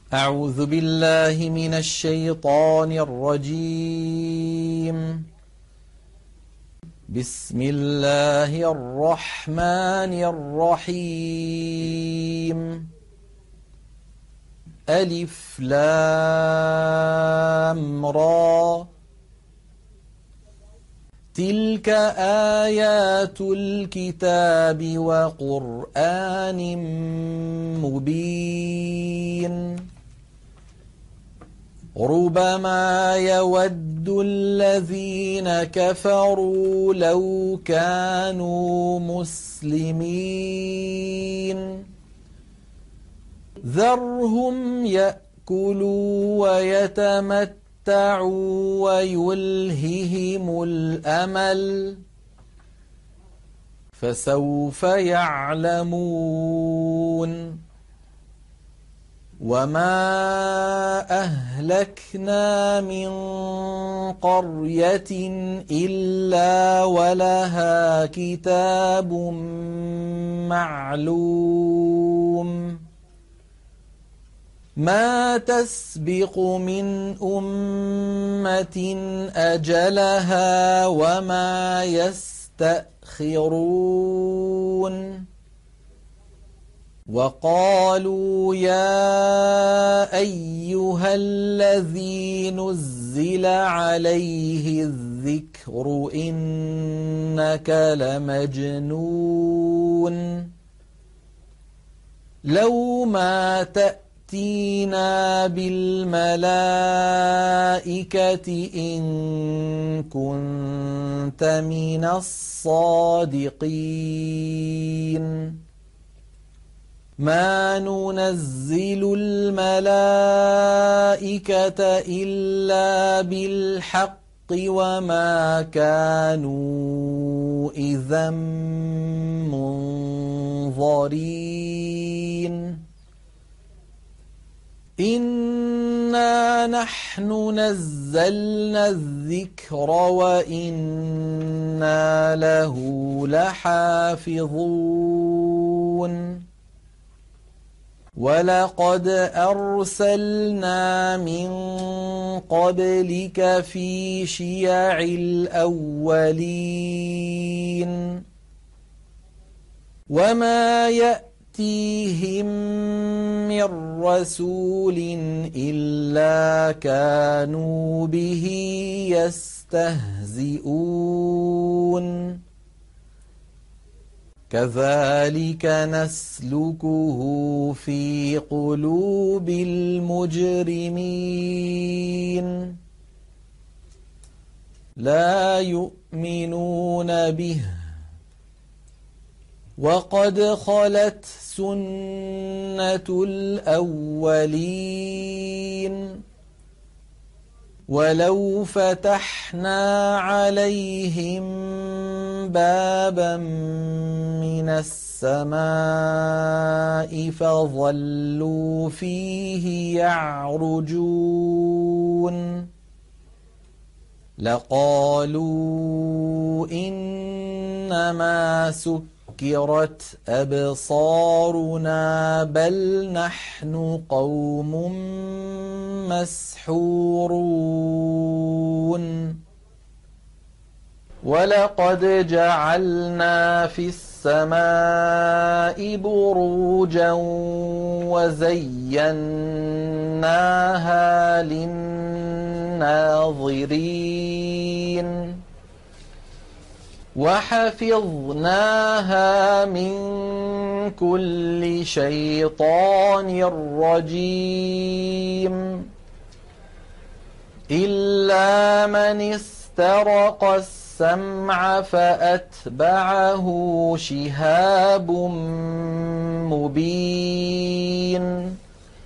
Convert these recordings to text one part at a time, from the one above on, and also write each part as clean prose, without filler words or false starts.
أعوذ بالله من الشيطان الرجيم. بسم الله الرحمن الرحيم. ألف لام را. تلك آيات الكتاب وقرآن مبين. ربما يود الذين كفروا لو كانوا مسلمين. ذرهم يأكلوا ويتمتعوا ويلههم الأمل فسوف يعلمون. وما أهلكنا من قرية إلا ولها كتاب معلوم. ما تسبق من أمة أجلها وما يستأخرون. وقالوا يا أيها الذي نزل عليه الذكر إنك لمجنون. لو ما تأتينا بالملائكة إن كنت من الصادقين. ما ننزل الملائكة إلا بالحق وما كانوا إذا منظرين. إنا نحن نزلنا الذكر وإنا له لحافظون. ولقد أرسلنا من قبلك في شيع الأولين. وما يأتيهم من رسول إلا كانوا به يستهزئون. كذلك نسلكه في قلوب المجرمين. لا يؤمنون به وقد خلت سنة الأولين. ولو فتحنا عليهم بابا من السماء فظلوا فيه يعرجون لقالوا إنما سكرت أبصارنا بل نحن قوم مسحورون. ولقد جعلنا في السماء بروجا وزيناها للناظرين وحفظناها من كل شيطان رجيم إلا من استرق السمع فأتبعه شهاب مبين.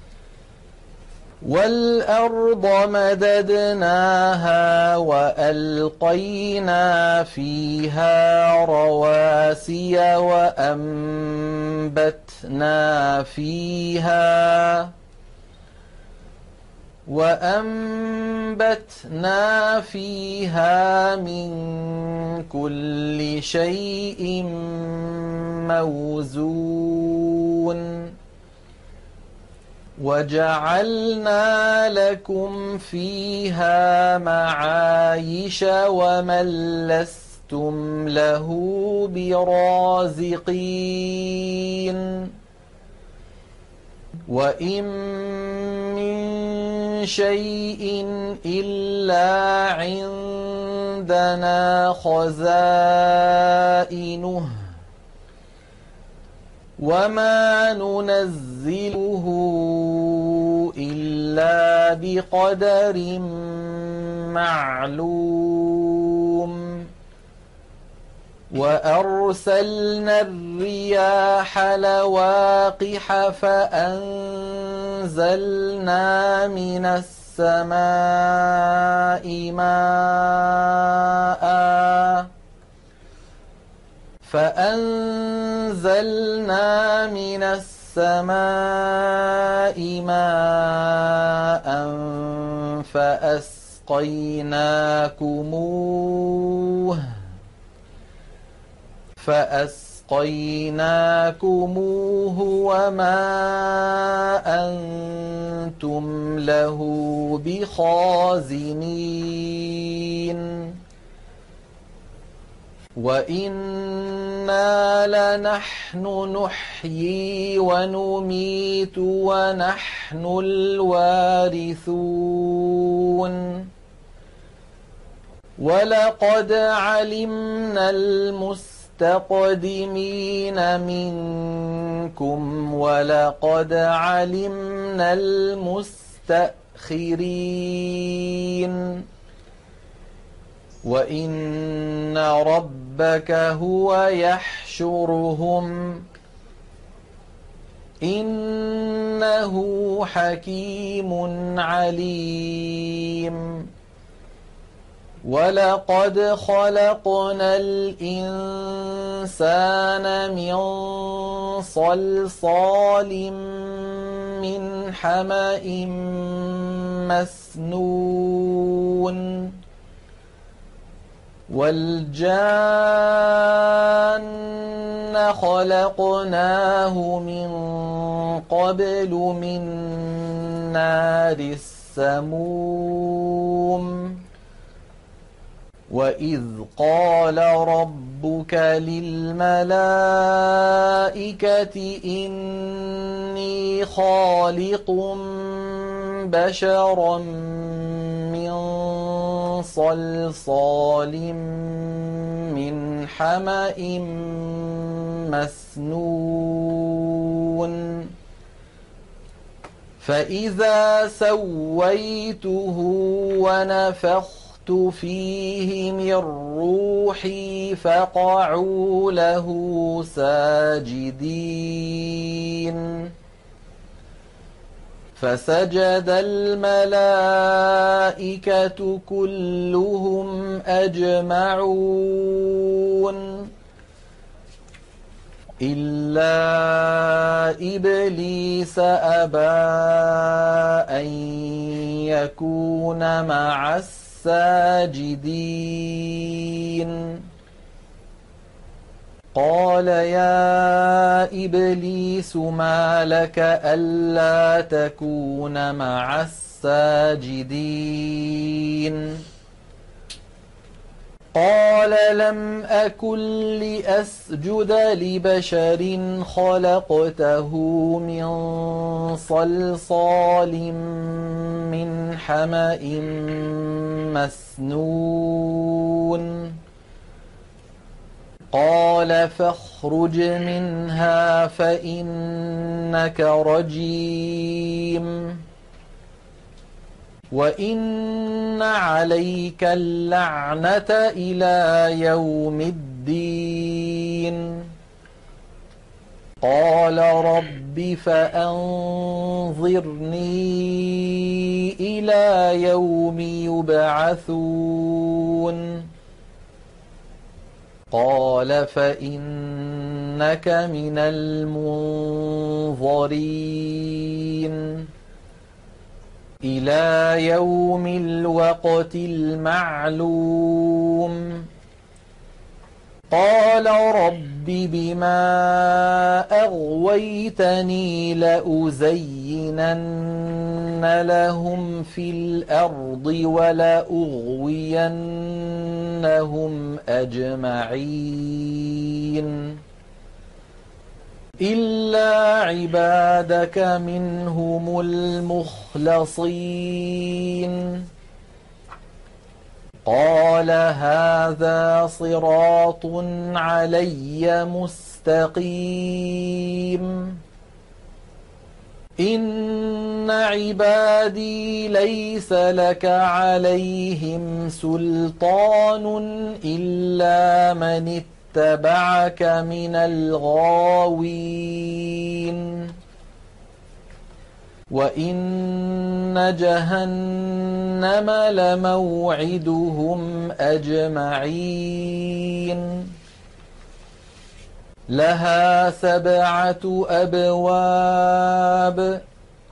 والأرض مددناها وألقينا فيها رواسي وأنبتنا فيها من كل شيء موزون وجعلنا لكم فيها معايش ومن لستم له برازقين وإن من شيء إلا عندنا خزائنه وما ننزله إلا بقدر معلوم وأرسلنا الرياح لواقح فأنزلنا من السماء ماء فأسقيناكموه وما أنتم له بخازنين وإنا لنحن نحيي ونميت ونحن الوارثون ولقد علمنا المستقدمين منكم ولقد علمنا المستأخرين وإن ربك هو يحشرهم إنه حكيم عليم ولقد خلقنا الإنسان من صلصال من حمأ مسنون والجان خلقناه من قبل من نار السموم وإذ قال ربك للملائكة إني خالق بشرا من صلصال من حمأ مسنون فإذا سويته ونفخت فيه من روحي فقعوا له ساجدين فسجد الملائكة كلهم أجمعون إلا إبليس أبى أن يكون مع الساجدين قال يا إبليس ما لك ألا تكون مع الساجدين قال لم أكن لأسجد لبشر خلقته من صلصال من حمأ مسنون قال فاخرج منها فإنك رجيم وإن عليك اللعنة إلى يوم الدين قال رب فأنظرني إلى يوم يبعثون قال فإنك من المنظرين إلى يوم الوقت المعلوم قال رب بما أغويتني لأزينن لهم في الأرض ولأغوينهم أجمعين إلا عبادك منهم المخلصين قال هذا صراط علي مستقيم إن عبادي ليس لك عليهم سلطان إلا من اتبعك من الغاوين وإن جهنم لموعدهم أجمعين لها 7 أبواب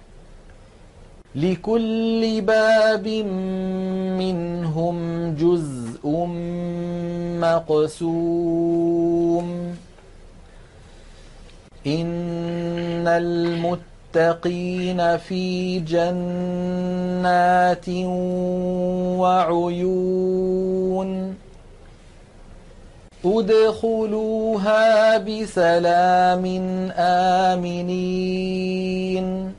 لكل باب منهم جزء مقسوم إن المتقين في جنات وعيون ادخلوها بسلام آمنين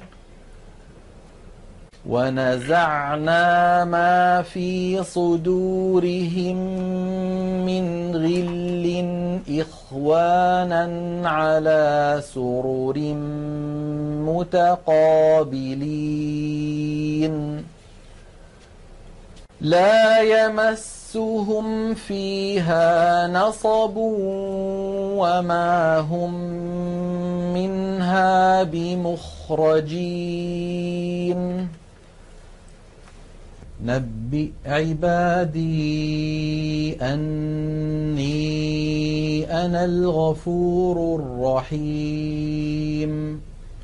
ونزعنا ما في صدورهم من غل إخوانا على سرر متقابلين لا يمسهم فيها نصب وما هم منها بمخرجين نبئ عبادي أني أنا الغفور الرحيم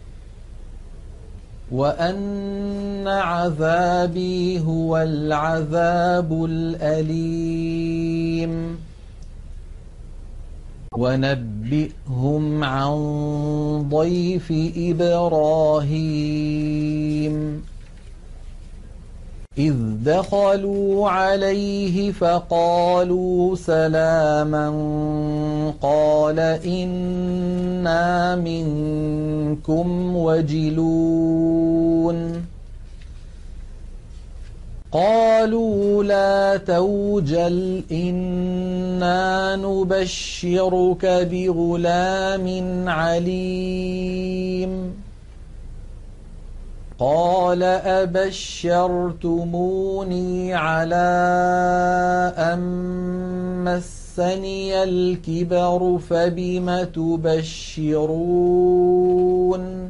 وأن عذابي هو العذاب الأليم ونبئهم عن ضيف إبراهيم إذ دخلوا عليه فقالوا سلاما قال إنا منكم وجلون قالوا لا توجل إنا نبشرك بغلام عليم قال أبشرتموني على أن مسني الكبر فبم تبشرون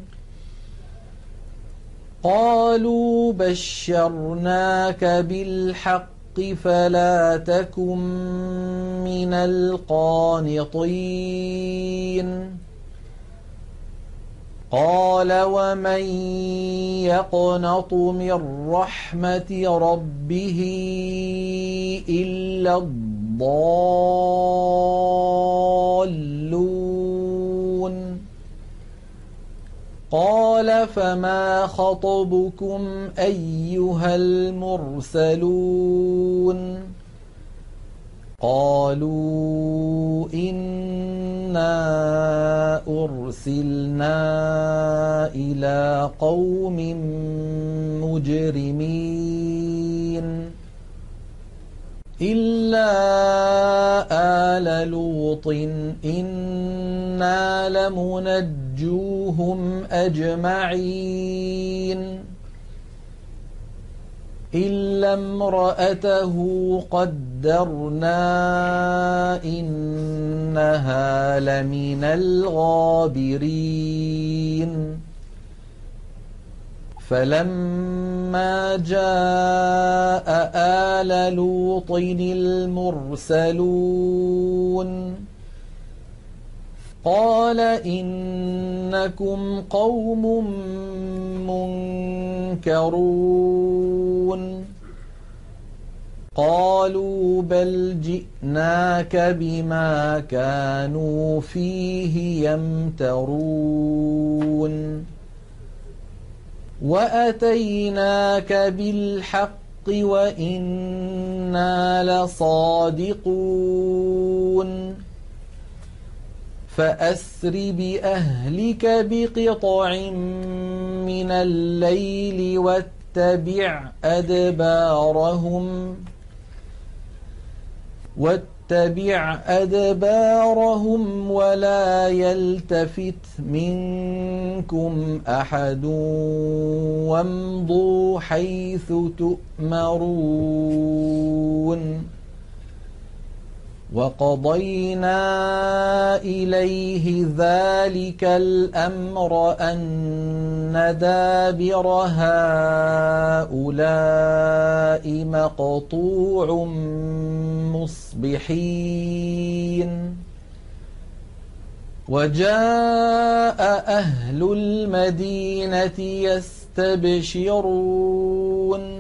قالوا بشرناك بالحق فلا تكن من القانطين قال ومن يقنط من رحمة ربه إلا الضالون قال فما خطبكم أيها المرسلون قالوا إنا أرسلنا إلى قوم مجرمين إلا آل لوط إنا لمنجوهم أجمعين إلا امرأته قدرنا إنها لمن الغابرين فلما جاء آل لوط المرسلون قال إنكم قوم منكرون قالوا بل جئناك بما كانوا فيه يمترون وأتيناك بالحق وإنا لصادقون فأسر بأهلك بقطع من الليل واتبع أدبارهم ولا يلتفت منكم أحد وامضوا حيث تؤمرون وقضينا إليه ذلك الأمر أن دابر هؤلاء مقطوع مصبحين وجاء أهل المدينة يستبشرون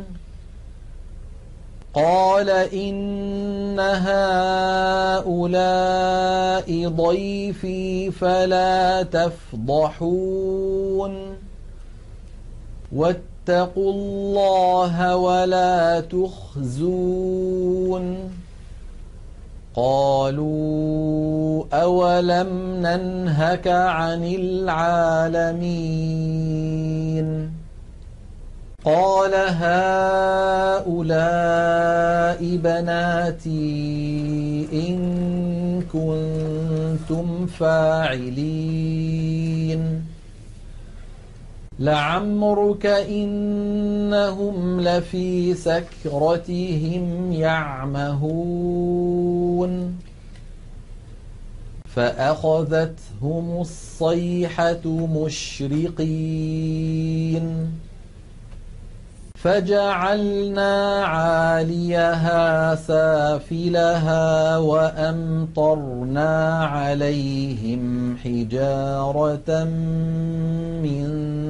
قال إن هؤلاء ضيفي فلا تفضحون واتقوا الله ولا تخزون قالوا أولم ننهك عن العالمين قال هؤلاء بناتي إن كنتم فاعلين لعمرك إنهم لفي سكرتهم يعمهون فأخذتهم الصيحة مشرقين فجعلنا عاليها سافلها وأمطرنا عليهم حجارة من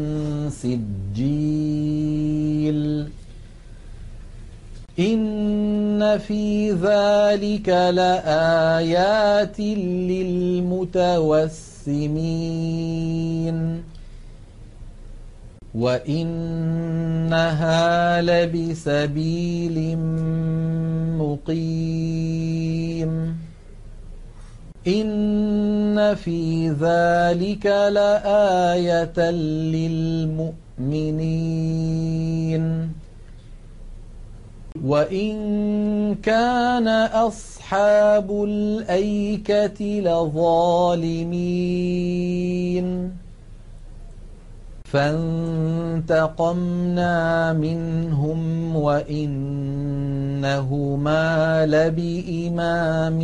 سجيل إن في ذلك لآيات للمتوسمين وإنها لبسبيل مقيم إن في ذلك لآية للمؤمنين وإن كان أصحاب الأيكة لظالمين فانتقمنا منهم وإنهما لبإمام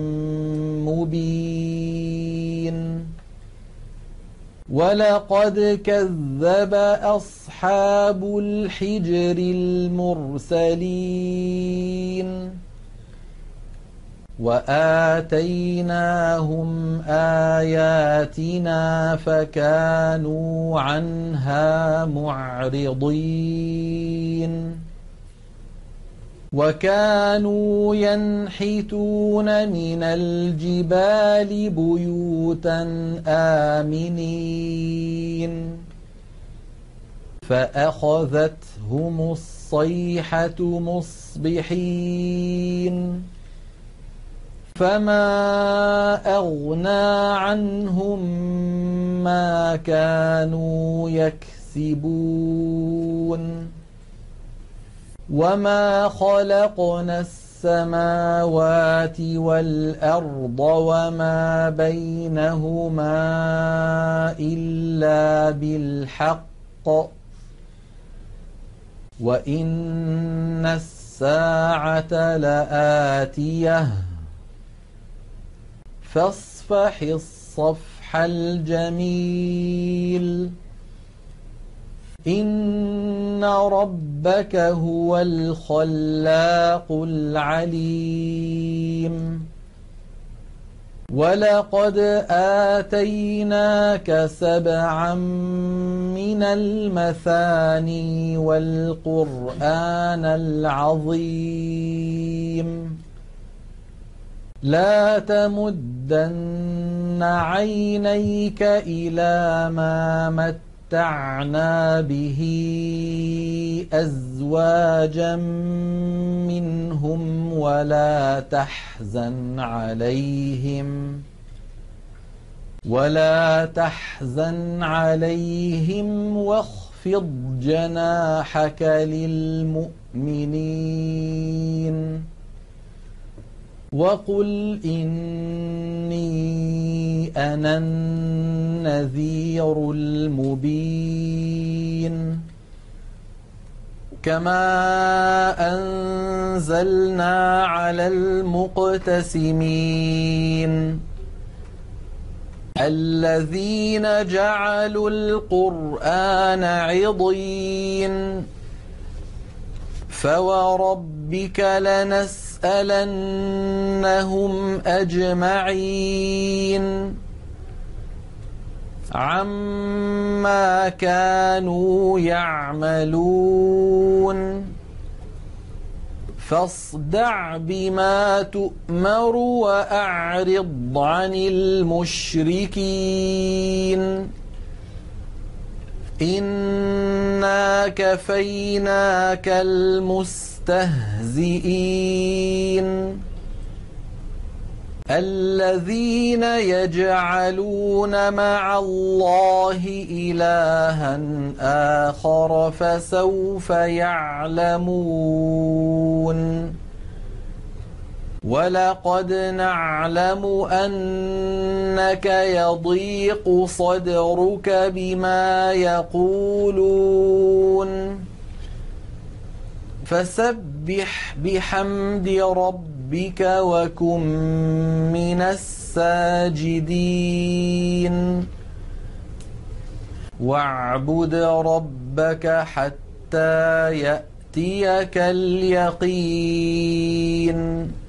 مبين ولقد كذب أصحاب الحجر المرسلين وآتيناهم آياتنا فكانوا عنها معرضين وكانوا ينحتون من الجبال بيوتا آمنين فأخذتهم الصيحة مصبحين فما أغنى عنهم ما كانوا يكسبون وما خلقنا السماوات والأرض وما بينهما إلا بالحق وإن الساعة لآتية فاصفح الصفح الجميل إن ربك هو الخلاق العليم ولقد آتيناك 7 من المثاني والقرآن العظيم لا تمدن عينيك إلى ما متعنا به أزواجا منهم ولا تحزن عليهم واخفض جناحك للمؤمنين وقل إني أنا النذير المبين كما أنزلنا على المقتسمين الذين جعلوا القرآن عضين فوربك لنسألنهم أجمعين عما كانوا يعملون فاصدع بما تؤمر وأعرض عن المشركين إنا كفيناك المستهزئين الذين يجعلون مع الله إلها آخر فسوف يعلمون ولقد نعلم أنك يضيق صدرك بما يقولون فسبح بحمد ربك وكن من الساجدين واعبد ربك حتى يأتيك اليقين